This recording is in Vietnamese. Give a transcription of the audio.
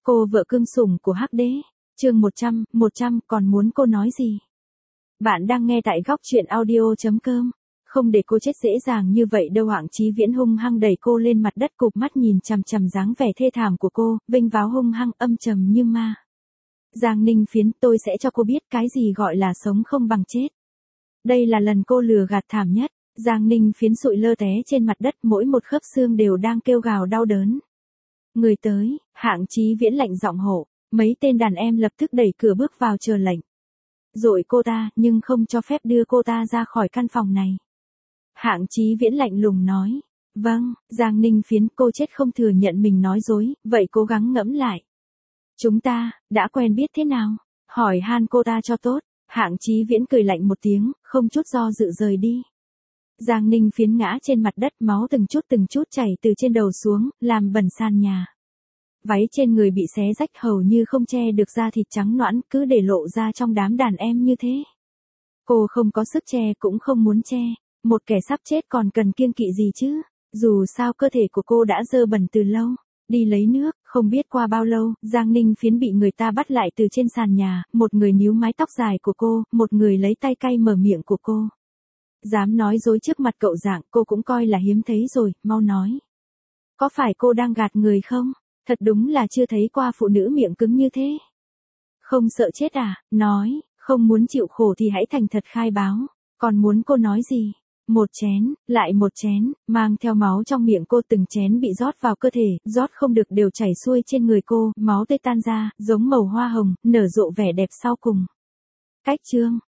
Cô vợ cưng sủng của Hắc Đế. Chương 100, còn muốn cô nói gì? Bạn đang nghe tại góc truyện audio.com. Không để cô chết dễ dàng như vậy đâu. Hạng Chí Viễn hung hăng đẩy cô lên mặt đất, cụp mắt nhìn chằm chằm dáng vẻ thê thảm của cô, vênh váo hung hăng âm trầm như ma. Giang Ninh Phiến, tôi sẽ cho cô biết cái gì gọi là sống không bằng chết. Đây là lần cô lừa gạt thảm nhất. Giang Ninh Phiến sụi lơ té trên mặt đất, mỗi một khớp xương đều đang kêu gào đau đớn. Người tới, Hạng Chí Viễn lạnh giọng hộ, mấy tên đàn em lập tức đẩy cửa bước vào chờ lệnh. Dội cô ta, nhưng không cho phép đưa cô ta ra khỏi căn phòng này. Hạng Chí Viễn lạnh lùng nói. Vâng, Giang Ninh Phiến, cô chết không thừa nhận mình nói dối, vậy cố gắng ngẫm lại. Chúng ta, đã quen biết thế nào? Hỏi han cô ta cho tốt. Hạng Chí Viễn cười lạnh một tiếng, không chút do dự rời đi. Giang Ninh Phiến ngã trên mặt đất, máu từng chút chảy từ trên đầu xuống, làm bẩn sàn nhà. Váy trên người bị xé rách hầu như không che được da thịt trắng nõn, cứ để lộ ra trong đám đàn em như thế. Cô không có sức che cũng không muốn che, một kẻ sắp chết còn cần kiêng kỵ gì chứ, dù sao cơ thể của cô đã dơ bẩn từ lâu. Đi lấy nước, không biết qua bao lâu, Giang Ninh Phiến bị người ta bắt lại từ trên sàn nhà, một người níu mái tóc dài của cô, một người lấy tay cay mở miệng của cô. Dám nói dối trước mặt cậu Dạng, cô cũng coi là hiếm thấy rồi, mau nói. Có phải cô đang gạt người không? Thật đúng là chưa thấy qua phụ nữ miệng cứng như thế. Không sợ chết à? Nói, không muốn chịu khổ thì hãy thành thật khai báo. Còn muốn cô nói gì? Một chén, lại một chén, mang theo máu trong miệng cô, từng chén bị rót vào cơ thể, rót không được đều chảy xuôi trên người cô, máu tươi tan ra, giống màu hoa hồng, nở rộ vẻ đẹp sau cùng. Cách chương,